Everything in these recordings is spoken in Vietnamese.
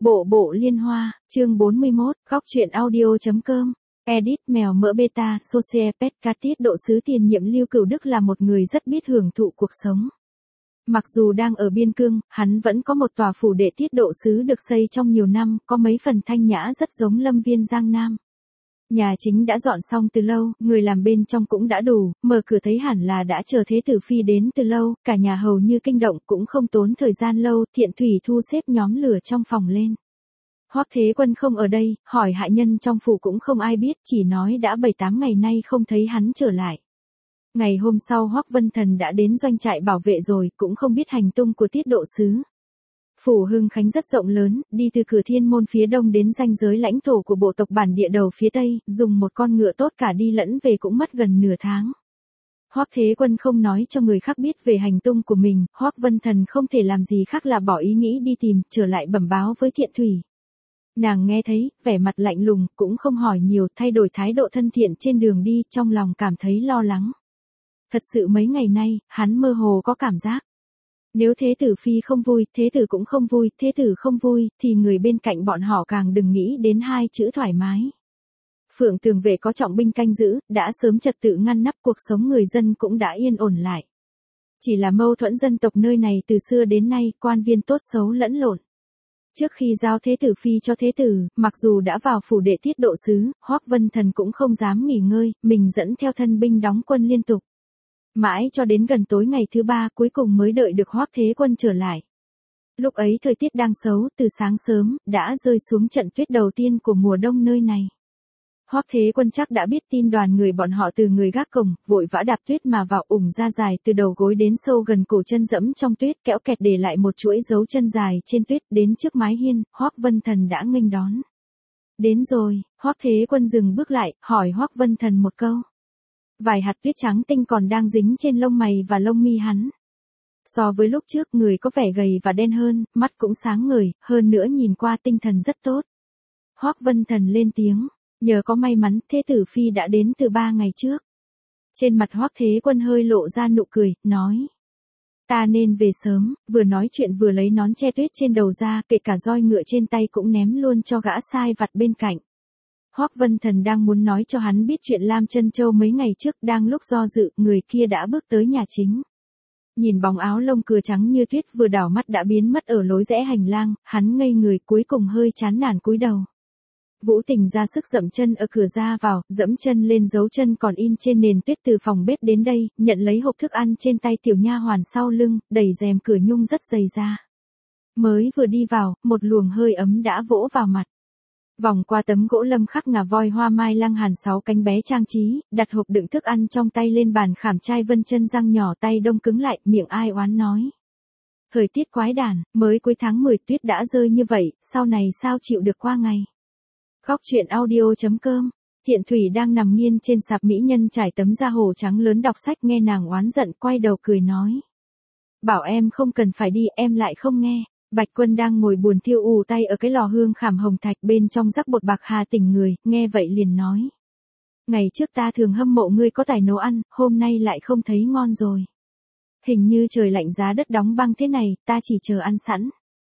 Bộ bộ liên hoa, chương 41, góc truyện audio.com. Edit mèo mỡ beta, Sociopet cá tiết độ sứ tiền nhiệm Lưu Cửu Đức là một người rất biết hưởng thụ cuộc sống. Mặc dù đang ở biên cương, hắn vẫn có một tòa phủ đệ tiết độ sứ được xây trong nhiều năm, có mấy phần thanh nhã rất giống lâm viên Giang Nam. Nhà chính đã dọn xong từ lâu, người làm bên trong cũng đã đủ, mở cửa thấy hẳn là đã chờ thế tử phi đến từ lâu, cả nhà hầu như kinh động cũng không tốn thời gian lâu, Thiện Thủy thu xếp nhóm lửa trong phòng lên. Hoắc Thế Quân không ở đây, hỏi hạ nhân trong phủ cũng không ai biết, chỉ nói đã 7-8 ngày nay không thấy hắn trở lại. Ngày hôm sau Hoắc Vân Thần đã đến doanh trại bảo vệ rồi, cũng không biết hành tung của tiết độ sứ. Phủ Hưng Khánh rất rộng lớn, đi từ cửa thiên môn phía đông đến ranh giới lãnh thổ của bộ tộc bản địa đầu phía tây, dùng một con ngựa tốt cả đi lẫn về cũng mất gần nửa tháng. Hoắc Thế Quân không nói cho người khác biết về hành tung của mình, Hoắc Vân Thần không thể làm gì khác là bỏ ý nghĩ đi tìm, trở lại bẩm báo với Thiện Thủy. Nàng nghe thấy, vẻ mặt lạnh lùng, cũng không hỏi nhiều, thay đổi thái độ thân thiện trên đường đi, trong lòng cảm thấy lo lắng. Thật sự mấy ngày nay, hắn mơ hồ có cảm giác. Nếu thế tử phi không vui, thế tử cũng không vui, thế tử không vui, thì người bên cạnh bọn họ càng đừng nghĩ đến hai chữ thoải mái. Phượng Tường Vệ có trọng binh canh giữ, đã sớm trật tự ngăn nắp, cuộc sống người dân cũng đã yên ổn lại. Chỉ là mâu thuẫn dân tộc nơi này từ xưa đến nay, quan viên tốt xấu lẫn lộn. Trước khi giao thế tử phi cho thế tử, mặc dù đã vào phủ đệ tiết độ sứ, Hoắc Vân Thần cũng không dám nghỉ ngơi, mình dẫn theo thân binh đóng quân liên tục. Mãi cho đến gần tối ngày thứ 3 cuối cùng mới đợi được Hoắc Thế Quân trở lại. Lúc ấy thời tiết đang xấu, từ sáng sớm, đã rơi xuống trận tuyết đầu tiên của mùa đông nơi này. Hoắc Thế Quân chắc đã biết tin đoàn người bọn họ từ người gác cổng, vội vã đạp tuyết mà vào, ủng ra dài từ đầu gối đến sâu gần cổ chân dẫm trong tuyết, kẽo kẹt để lại một chuỗi dấu chân dài trên tuyết, đến trước mái hiên, Hoắc Vân Thần đã nghênh đón. Đến rồi, Hoắc Thế Quân dừng bước lại, hỏi Hoắc Vân Thần một câu. Vài hạt tuyết trắng tinh còn đang dính trên lông mày và lông mi hắn. So với lúc trước, người có vẻ gầy và đen hơn, mắt cũng sáng ngời, hơn nữa nhìn qua tinh thần rất tốt. Hoắc Vân Thần lên tiếng. Nhờ có may mắn, thế tử phi đã đến từ 3 ngày trước. Trên mặt Hoắc Thế Quân hơi lộ ra nụ cười, nói. Ta nên về sớm, vừa nói chuyện vừa lấy nón che tuyết trên đầu ra, kể cả roi ngựa trên tay cũng ném luôn cho gã sai vặt bên cạnh. Hoắc Vân Thần đang muốn nói cho hắn biết chuyện Lam Chân Châu mấy ngày trước, đang lúc do dự, người kia đã bước tới nhà chính. Nhìn bóng áo lông cừu trắng như tuyết vừa đảo mắt đã biến mất ở lối rẽ hành lang, hắn ngây người cuối cùng hơi chán nản cúi đầu. Vũ Tình ra sức dậm chân ở cửa ra vào, dẫm chân lên dấu chân còn in trên nền tuyết từ phòng bếp đến đây, nhận lấy hộp thức ăn trên tay tiểu nha hoàn sau lưng, đẩy rèm cửa nhung rất dày ra. Mới vừa đi vào, một luồng hơi ấm đã vỗ vào mặt. Vòng qua tấm gỗ lâm khắc ngà voi hoa mai lăng hàn 6 cánh bé trang trí, đặt hộp đựng thức ăn trong tay lên bàn khảm trai vân chân răng nhỏ tay đông cứng lại, miệng ai oán nói. Thời tiết quái đản, mới cuối tháng 10 tuyết đã rơi như vậy, sau này sao chịu được qua ngày. Góc truyện audio.com. Thiện Thủy đang nằm nghiêng trên sạp mỹ nhân trải tấm da hổ trắng lớn đọc sách, nghe nàng oán giận quay đầu cười nói. Bảo em không cần phải đi, em lại không nghe. Bạch Quân đang ngồi buồn thiêu ù tay ở cái lò hương khảm hồng thạch bên trong rắc bột bạc hà tỉnh người, nghe vậy liền nói. Ngày trước ta thường hâm mộ ngươi có tài nấu ăn, hôm nay lại không thấy ngon rồi. Hình như trời lạnh giá đất đóng băng thế này, ta chỉ chờ ăn sẵn.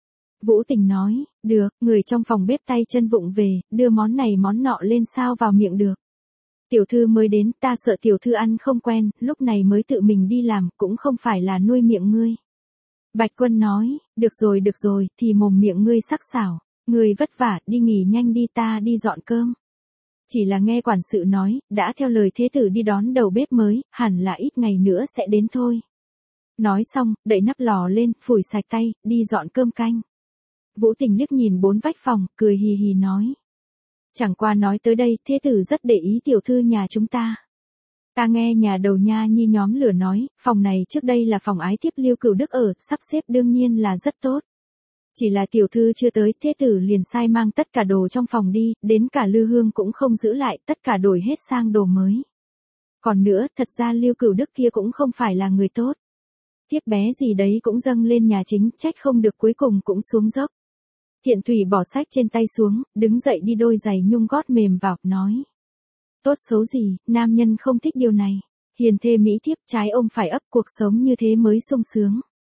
Vũ Tình nói, được, người trong phòng bếp tay chân vụng về, đưa món này món nọ lên sao vào miệng được. Tiểu thư mới đến, ta sợ tiểu thư ăn không quen, lúc này mới tự mình đi làm, cũng không phải là nuôi miệng ngươi. Bạch Quân nói, được rồi, thì mồm miệng ngươi sắc sảo, ngươi vất vả, đi nghỉ nhanh đi, ta đi dọn cơm. Chỉ là nghe quản sự nói, đã theo lời thế tử đi đón đầu bếp mới, hẳn là ít ngày nữa sẽ đến thôi. Nói xong, đậy nắp lò lên, phủi sạch tay, đi dọn cơm canh. Vũ Tình liếc nhìn 4 vách phòng, cười hì hì nói. Chẳng qua nói tới đây, thế tử rất để ý tiểu thư nhà chúng ta. Ta nghe nhà đầu nha nhi nhóm lửa nói, phòng này trước đây là phòng ái thiếp Lưu Cửu Đức ở, sắp xếp đương nhiên là rất tốt. Chỉ là tiểu thư chưa tới, thế tử liền sai mang tất cả đồ trong phòng đi, đến cả lư hương cũng không giữ lại, tất cả đổi hết sang đồ mới. Còn nữa, thật ra Lưu Cửu Đức kia cũng không phải là người tốt. Thiếp bé gì đấy cũng dâng lên nhà chính, trách không được cuối cùng cũng xuống dốc. Thiện Thủy bỏ sách trên tay xuống, đứng dậy đi đôi giày nhung gót mềm vào, nói. Tốt xấu gì, nam nhân không thích điều này. Hiền thê mỹ thiếp trái ôm phải ấp, cuộc sống như thế mới sung sướng.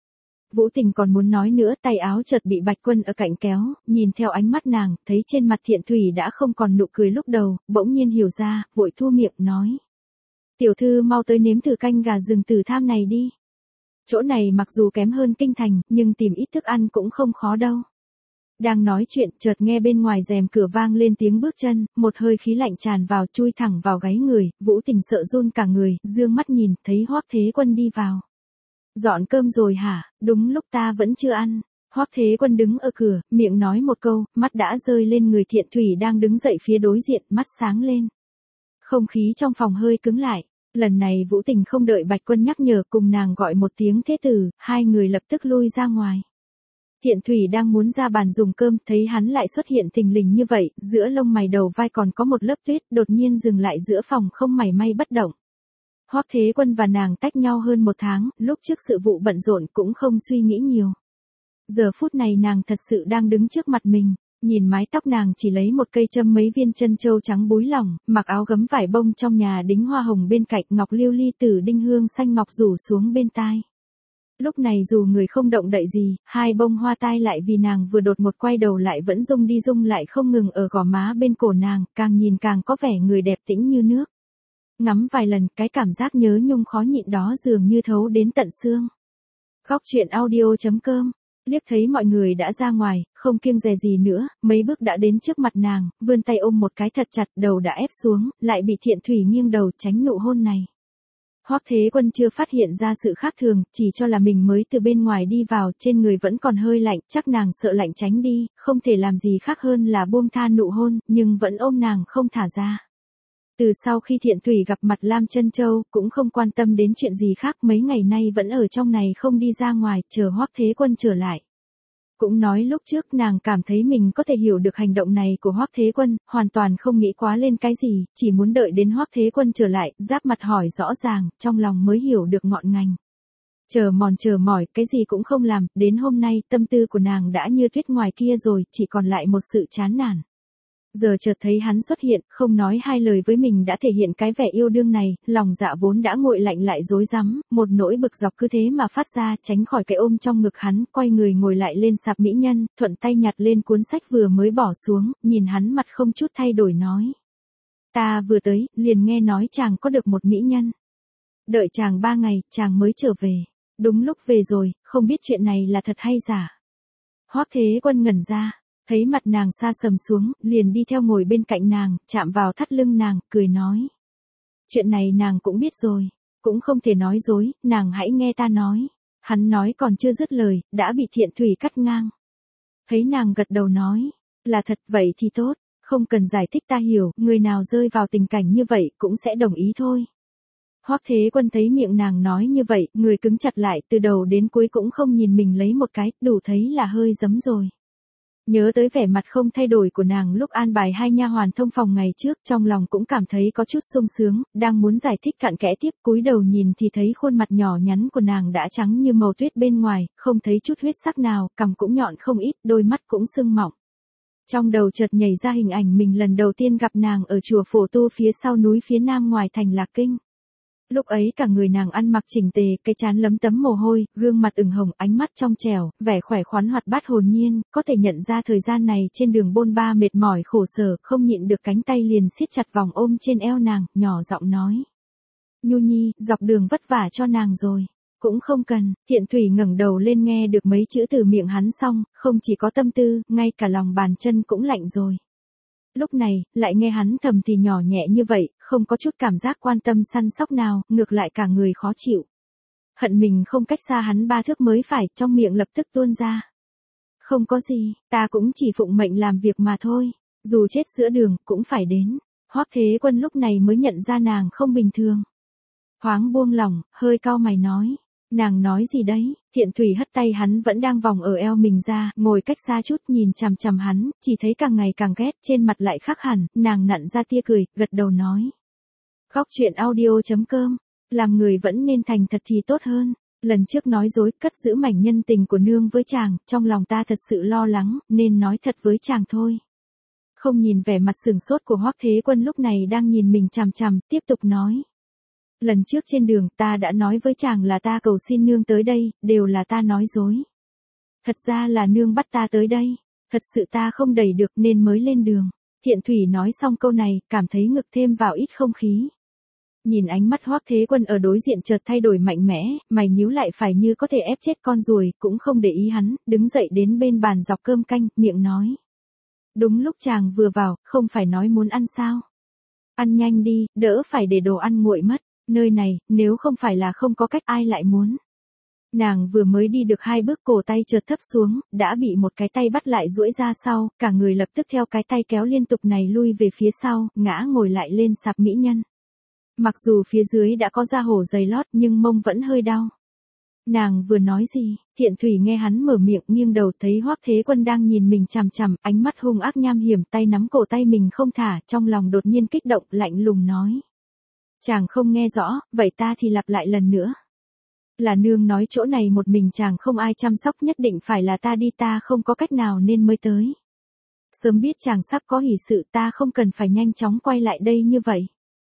Vũ Tình còn muốn nói nữa, tay áo chợt bị Bạch Quân ở cạnh kéo, nhìn theo ánh mắt nàng, thấy trên mặt Thiện Thủy đã không còn nụ cười lúc đầu, bỗng nhiên hiểu ra, vội thu miệng nói. Tiểu thư mau tới nếm thử canh gà rừng Tử Tham này đi. Chỗ này mặc dù kém hơn kinh thành, nhưng tìm ít thức ăn cũng không khó đâu. Đang nói chuyện, chợt nghe bên ngoài rèm cửa vang lên tiếng bước chân, một hơi khí lạnh tràn vào chui thẳng vào gáy người, Vũ Tình sợ run cả người, dương mắt nhìn, thấy Hoắc Thế Quân đi vào. Dọn cơm rồi hả, đúng lúc ta vẫn chưa ăn. Hoắc Thế Quân đứng ở cửa, miệng nói một câu, mắt đã rơi lên người Thiện Thủy đang đứng dậy phía đối diện, mắt sáng lên. Không khí trong phòng hơi cứng lại. Lần này Vũ Tình không đợi Bạch Quân nhắc nhở, cùng nàng gọi một tiếng thế tử, hai người lập tức lui ra ngoài. Thiện Thủy đang muốn ra bàn dùng cơm, thấy hắn lại xuất hiện thình lình như vậy, giữa lông mày đầu vai còn có một lớp tuyết, đột nhiên dừng lại giữa phòng không mảy may bất động. Hoắc Thế Quân và nàng tách nhau hơn một tháng, lúc trước sự vụ bận rộn cũng không suy nghĩ nhiều. Giờ phút này nàng thật sự đang đứng trước mặt mình, nhìn mái tóc nàng chỉ lấy một cây châm mấy viên chân châu trắng búi lỏng, mặc áo gấm vải bông trong nhà đính hoa hồng bên cạnh, ngọc lưu ly tử đinh hương xanh ngọc rủ xuống bên tai. Lúc này dù người không động đậy gì, hai bông hoa tai lại vì nàng vừa đột một quay đầu lại vẫn rung đi rung lại không ngừng ở gò má bên cổ nàng, càng nhìn càng có vẻ người đẹp tĩnh như nước. Ngắm vài lần, cái cảm giác nhớ nhung khó nhịn đó dường như thấu đến tận xương. Góc truyện audio.com. Liếc thấy mọi người đã ra ngoài, không kiêng dè gì nữa, mấy bước đã đến trước mặt nàng, vươn tay ôm một cái thật chặt, đầu đã ép xuống, lại bị Thiện Thủy nghiêng đầu tránh nụ hôn này. Hoắc Thế Quân chưa phát hiện ra sự khác thường, chỉ cho là mình mới từ bên ngoài đi vào, trên người vẫn còn hơi lạnh, chắc nàng sợ lạnh tránh đi, không thể làm gì khác hơn là buông tha nụ hôn, nhưng vẫn ôm nàng không thả ra. Từ sau khi Thiện Thủy gặp mặt Lam Chân Châu, cũng không quan tâm đến chuyện gì khác, mấy ngày nay vẫn ở trong này không đi ra ngoài, chờ Hoắc Thế Quân trở lại. Cũng nói lúc trước nàng cảm thấy mình có thể hiểu được hành động này của Hoắc Thế Quân, hoàn toàn không nghĩ quá lên cái gì, chỉ muốn đợi đến Hoắc Thế Quân trở lại, giáp mặt hỏi rõ ràng, trong lòng mới hiểu được ngọn ngành. Chờ mỏi, cái gì cũng không làm, đến hôm nay tâm tư của nàng đã như tuyết ngoài kia rồi, chỉ còn lại một sự chán nản. Giờ chợt thấy hắn xuất hiện, không nói hai lời với mình đã thể hiện cái vẻ yêu đương này, lòng dạ vốn đã nguội lạnh lại rối rắm, một nỗi bực dọc cứ thế mà phát ra, tránh khỏi cái ôm trong ngực hắn, quay người ngồi lại lên sạp mỹ nhân, thuận tay nhặt lên cuốn sách vừa mới bỏ xuống, nhìn hắn mặt không chút thay đổi nói. Ta vừa tới, liền nghe nói chàng có được một mỹ nhân. Đợi chàng 3 ngày, chàng mới trở về. Đúng lúc về rồi, không biết chuyện này là thật hay giả. Hoắc Thế Quân ngẩn ra. Thấy mặt nàng sa sầm xuống, liền đi theo ngồi bên cạnh nàng, chạm vào thắt lưng nàng, cười nói. Chuyện này nàng cũng biết rồi, cũng không thể nói dối, nàng hãy nghe ta nói. Hắn nói còn chưa dứt lời, đã bị Thiện Thủy cắt ngang. Thấy nàng gật đầu nói, là thật vậy thì tốt, không cần giải thích ta hiểu, người nào rơi vào tình cảnh như vậy cũng sẽ đồng ý thôi. Hoắc Thế Quân thấy miệng nàng nói như vậy, người cứng chặt lại, từ đầu đến cuối cũng không nhìn mình lấy một cái, đủ thấy là hơi giấm rồi. Nhớ tới vẻ mặt không thay đổi của nàng lúc an bài hai nha hoàn thông phòng ngày trước, trong lòng cũng cảm thấy có chút sung sướng, đang muốn giải thích cặn kẽ tiếp, cúi đầu nhìn thì thấy khuôn mặt nhỏ nhắn của nàng đã trắng như màu tuyết bên ngoài, không thấy chút huyết sắc nào, cằm cũng nhọn không ít, đôi mắt cũng sưng mọng. Trong đầu chợt nhảy ra hình ảnh mình lần đầu tiên gặp nàng ở chùa Phổ Tu phía sau núi phía nam ngoài thành Lạc Kinh. Lúc ấy cả người nàng ăn mặc chỉnh tề, cái trán lấm tấm mồ hôi, gương mặt ửng hồng, ánh mắt trong trẻo, vẻ khỏe khoắn hoạt bát hồn nhiên, có thể nhận ra thời gian này trên đường bôn ba mệt mỏi khổ sở, không nhịn được cánh tay liền siết chặt vòng ôm trên eo nàng, nhỏ giọng nói. Nhu Nhi, dọc đường vất vả cho nàng rồi. Cũng không cần, Thiện Thủy ngẩng đầu lên nghe được mấy chữ từ miệng hắn xong, không chỉ có tâm tư, ngay cả lòng bàn chân cũng lạnh rồi. Lúc này, lại nghe hắn thầm thì nhỏ nhẹ như vậy, không có chút cảm giác quan tâm săn sóc nào, ngược lại cả người khó chịu. Hận mình không cách xa hắn 3 thước mới phải, trong miệng lập tức tuôn ra. Không có gì, ta cũng chỉ phụng mệnh làm việc mà thôi, dù chết giữa đường, cũng phải đến. Hoắc Thế Quân lúc này mới nhận ra nàng không bình thường. Thoáng buông lỏng, hơi cau mày nói. Nàng nói gì đấy? Thiện Thủy hất tay hắn vẫn đang vòng ở eo mình ra, ngồi cách xa chút nhìn chằm chằm hắn, chỉ thấy càng ngày càng ghét, trên mặt lại khác hẳn, nàng nặn ra tia cười, gật đầu nói. Góc truyện audio.com, làm người vẫn nên thành thật thì tốt hơn. Lần trước nói dối, cất giữ mảnh nhân tình của nương với chàng, trong lòng ta thật sự lo lắng, nên nói thật với chàng thôi. Không nhìn vẻ mặt sừng sốt của Hoắc Thế Quân lúc này đang nhìn mình chằm chằm, tiếp tục nói. Lần trước trên đường ta đã nói với chàng là ta cầu xin nương tới đây, đều là ta nói dối. Thật ra là nương bắt ta tới đây, thật sự ta không đẩy được nên mới lên đường. Thiện Thủy nói xong câu này, cảm thấy ngực thêm vào ít không khí. Nhìn ánh mắt Hoắc Thế Quân ở đối diện chợt thay đổi mạnh mẽ, mày nhíu lại phải như có thể ép chết con ruồi, cũng không để ý hắn, đứng dậy đến bên bàn dọc cơm canh, miệng nói. Đúng lúc chàng vừa vào, không phải nói muốn ăn sao? Ăn nhanh đi, đỡ phải để đồ ăn nguội mất, nơi này, nếu không phải là không có cách ai lại muốn. Nàng vừa mới đi được 2 bước cổ tay chợt thấp xuống, đã bị một cái tay bắt lại duỗi ra sau, cả người lập tức theo cái tay kéo liên tục này lui về phía sau, ngã ngồi lại lên sạp mỹ nhân. Mặc dù phía dưới đã có da hổ dày lót nhưng mông vẫn hơi đau. Nàng vừa nói gì, Thiện Thủy nghe hắn mở miệng nghiêng đầu thấy Hoắc Thế Quân đang nhìn mình chằm chằm, ánh mắt hung ác nham hiểm, tay nắm cổ tay mình không thả, trong lòng đột nhiên kích động, lạnh lùng nói. Chàng không nghe rõ, vậy ta thì lặp lại lần nữa. Là nương nói chỗ này một mình chàng không ai chăm sóc, nhất định phải là ta đi, ta không có cách nào nên mới tới. Sớm biết chàng sắp có hỷ sự ta không cần phải nhanh chóng quay lại đây như vậy.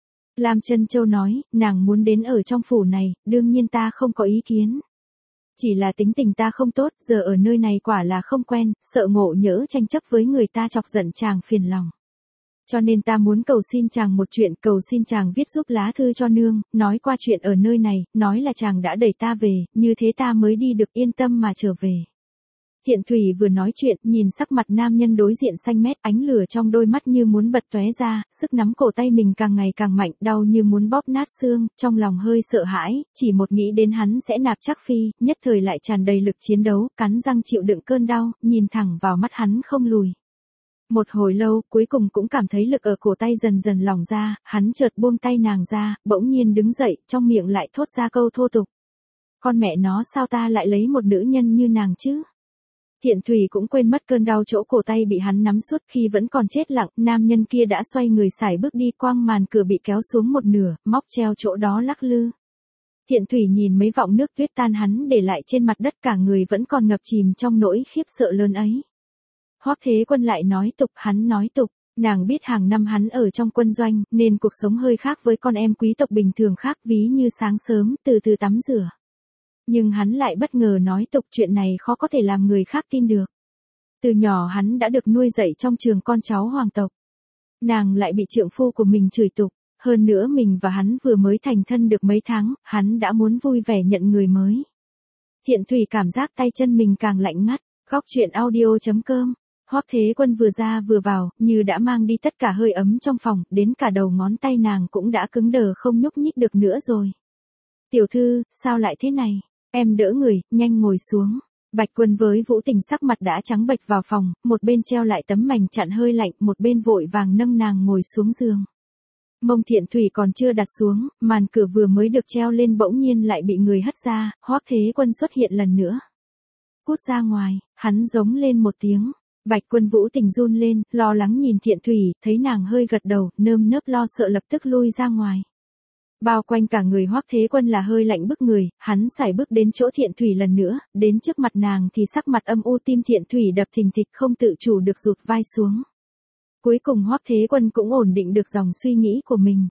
Lam Chân Châu nói, nàng muốn đến ở trong phủ này, đương nhiên ta không có ý kiến. Chỉ là tính tình ta không tốt, giờ ở nơi này quả là không quen, sợ ngộ nhỡ tranh chấp với người ta chọc giận chàng phiền lòng. Cho nên ta muốn cầu xin chàng một chuyện, cầu xin chàng viết giúp lá thư cho nương, nói qua chuyện ở nơi này, nói là chàng đã đẩy ta về, như thế ta mới đi được yên tâm mà trở về. Thiện Thủy vừa nói chuyện, nhìn sắc mặt nam nhân đối diện xanh mét, ánh lửa trong đôi mắt như muốn bật tóe ra, sức nắm cổ tay mình càng ngày càng mạnh, đau như muốn bóp nát xương, trong lòng hơi sợ hãi, chỉ một nghĩ đến hắn sẽ nạp Trác Phi, nhất thời lại tràn đầy lực chiến đấu, cắn răng chịu đựng cơn đau, nhìn thẳng vào mắt hắn không lùi. Một hồi lâu, cuối cùng cũng cảm thấy lực ở cổ tay dần dần lỏng ra, hắn chợt buông tay nàng ra, bỗng nhiên đứng dậy, trong miệng lại thốt ra câu thô tục. Con mẹ nó, sao ta lại lấy một nữ nhân như nàng chứ? Thiện Thủy cũng quên mất cơn đau chỗ cổ tay bị hắn nắm suốt, khi vẫn còn chết lặng, nam nhân kia đã xoay người sải bước đi, quang màn cửa bị kéo xuống một nửa, móc treo chỗ đó lắc lư. Thiện Thủy nhìn mấy vọng nước tuyết tan hắn để lại trên mặt đất, cả người vẫn còn ngập chìm trong nỗi khiếp sợ lớn ấy. Hoắc Thế Quân lại nói tục, hắn nói tục, nàng biết hàng năm hắn ở trong quân doanh, nên cuộc sống hơi khác với con em quý tộc bình thường khác, ví như sáng sớm, từ từ tắm rửa. Nhưng hắn lại bất ngờ nói tục, chuyện này khó có thể làm người khác tin được. Từ nhỏ hắn đã được nuôi dạy trong trường con cháu hoàng tộc. Nàng lại bị trượng phu của mình chửi tục, hơn nữa mình và hắn vừa mới thành thân được mấy tháng, hắn đã muốn vui vẻ nhận người mới. Thiện Thủy cảm giác tay chân mình càng lạnh ngắt, góc truyện audio.com. Hoắc Thế Quân vừa ra vừa vào, như đã mang đi tất cả hơi ấm trong phòng, đến cả đầu ngón tay nàng cũng đã cứng đờ không nhúc nhích được nữa rồi. Tiểu thư, sao lại thế này? Em đỡ người, nhanh ngồi xuống. Bạch Quân với Vũ Tình sắc mặt đã trắng bệch vào phòng, một bên treo lại tấm mành chặn hơi lạnh, một bên vội vàng nâng nàng ngồi xuống giường. Mông Thiện Thủy còn chưa đặt xuống, màn cửa vừa mới được treo lên bỗng nhiên lại bị người hất ra, Hoắc Thế Quân xuất hiện lần nữa. Cút ra ngoài, hắn giống lên một tiếng. Bạch Quân Vũ Tình run lên, lo lắng nhìn Thiện Thủy, thấy nàng hơi gật đầu, nơm nớp lo sợ lập tức lui ra ngoài. Bao quanh cả người Hoắc Thế Quân là hơi lạnh bức người, hắn sải bước đến chỗ Thiện Thủy lần nữa, đến trước mặt nàng thì sắc mặt âm u, tim Thiện Thủy đập thình thịch không tự chủ được rụt vai xuống. Cuối cùng Hoắc Thế Quân cũng ổn định được dòng suy nghĩ của mình.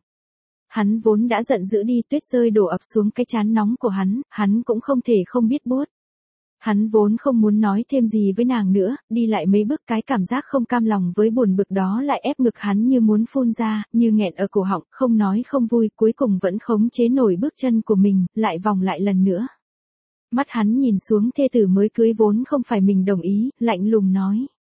Hắn vốn đã giận dữ đi, tuyết rơi đổ ập xuống cái trán nóng của hắn cũng không thể không biết buốt. Hắn vốn không muốn nói thêm gì với nàng nữa, đi lại mấy bước cái cảm giác không cam lòng với buồn bực đó lại ép ngực hắn như muốn phun ra, như nghẹn ở cổ họng, không nói không vui, cuối cùng vẫn khống chế nổi bước chân của mình, lại vòng lại lần nữa. Mắt hắn nhìn xuống thê tử mới cưới vốn không phải mình đồng ý, lạnh lùng nói.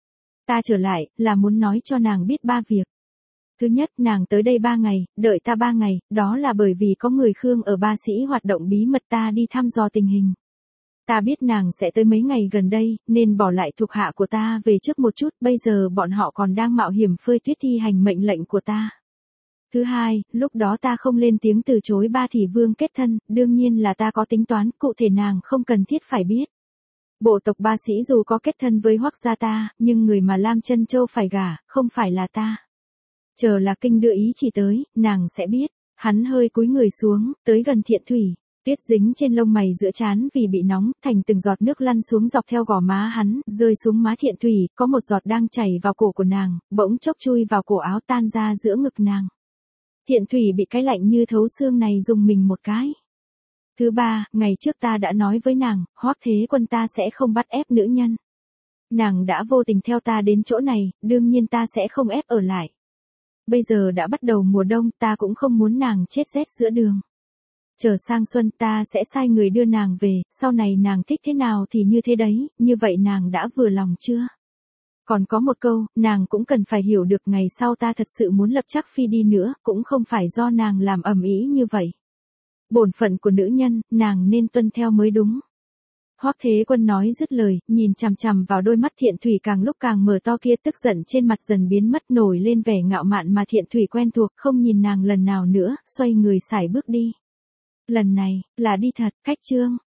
Ta trở lại, là muốn nói cho nàng biết 3 việc. Thứ nhất, nàng tới đây 3 ngày, đợi ta 3 ngày, đó là bởi vì có người Khương ở Ba Sĩ hoạt động bí mật, ta đi thăm dò tình hình. Ta biết nàng sẽ tới mấy ngày gần đây, nên bỏ lại thuộc hạ của ta về trước một chút, bây giờ bọn họ còn đang mạo hiểm phơi tuyết thi hành mệnh lệnh của ta. Thứ hai, lúc đó ta không lên tiếng từ chối Ba Thị Vương kết thân, đương nhiên là ta có tính toán, cụ thể nàng không cần thiết phải biết. Bộ tộc Ba Sĩ dù có kết thân với Hoắc gia ta, nhưng người mà Lam Chân Châu phải gả, không phải là ta. Chờ là kinh đưa ý chỉ tới, nàng sẽ biết. Hắn hơi cúi người xuống, tới gần Thiện Thủy. Tuyết dính trên lông mày giữa trán vì bị nóng, thành từng giọt nước lăn xuống dọc theo gò má hắn, rơi xuống má Thiện Thủy, có một giọt đang chảy vào cổ của nàng, bỗng chốc chui vào cổ áo tan ra giữa ngực nàng. Thiện Thủy bị cái lạnh như thấu xương này dùng mình một cái. Thứ ba, ngày trước ta đã nói với nàng, Hoắc Thế Quân ta sẽ không bắt ép nữ nhân. Nàng đã vô tình theo ta đến chỗ này, đương nhiên ta sẽ không ép ở lại. Bây giờ đã bắt đầu mùa đông, ta cũng không muốn nàng chết rét giữa đường. Chờ sang xuân ta sẽ sai người đưa nàng về, sau này nàng thích thế nào thì như thế đấy, như vậy nàng đã vừa lòng chưa? Còn có một câu, nàng cũng cần phải hiểu được ngày sau ta thật sự muốn lập Trác Phi đi nữa, cũng không phải do nàng làm ầm ĩ như vậy. Bổn phận của nữ nhân, nàng nên tuân theo mới đúng. Hoắc Thế Quân nói dứt lời, nhìn chằm chằm vào đôi mắt Thiện Thủy càng lúc càng mở to kia, tức giận trên mặt dần biến mất, nổi lên vẻ ngạo mạn mà Thiện Thủy quen thuộc, không nhìn nàng lần nào nữa, xoay người sải bước đi. Lần này, là đi thật, cách chương.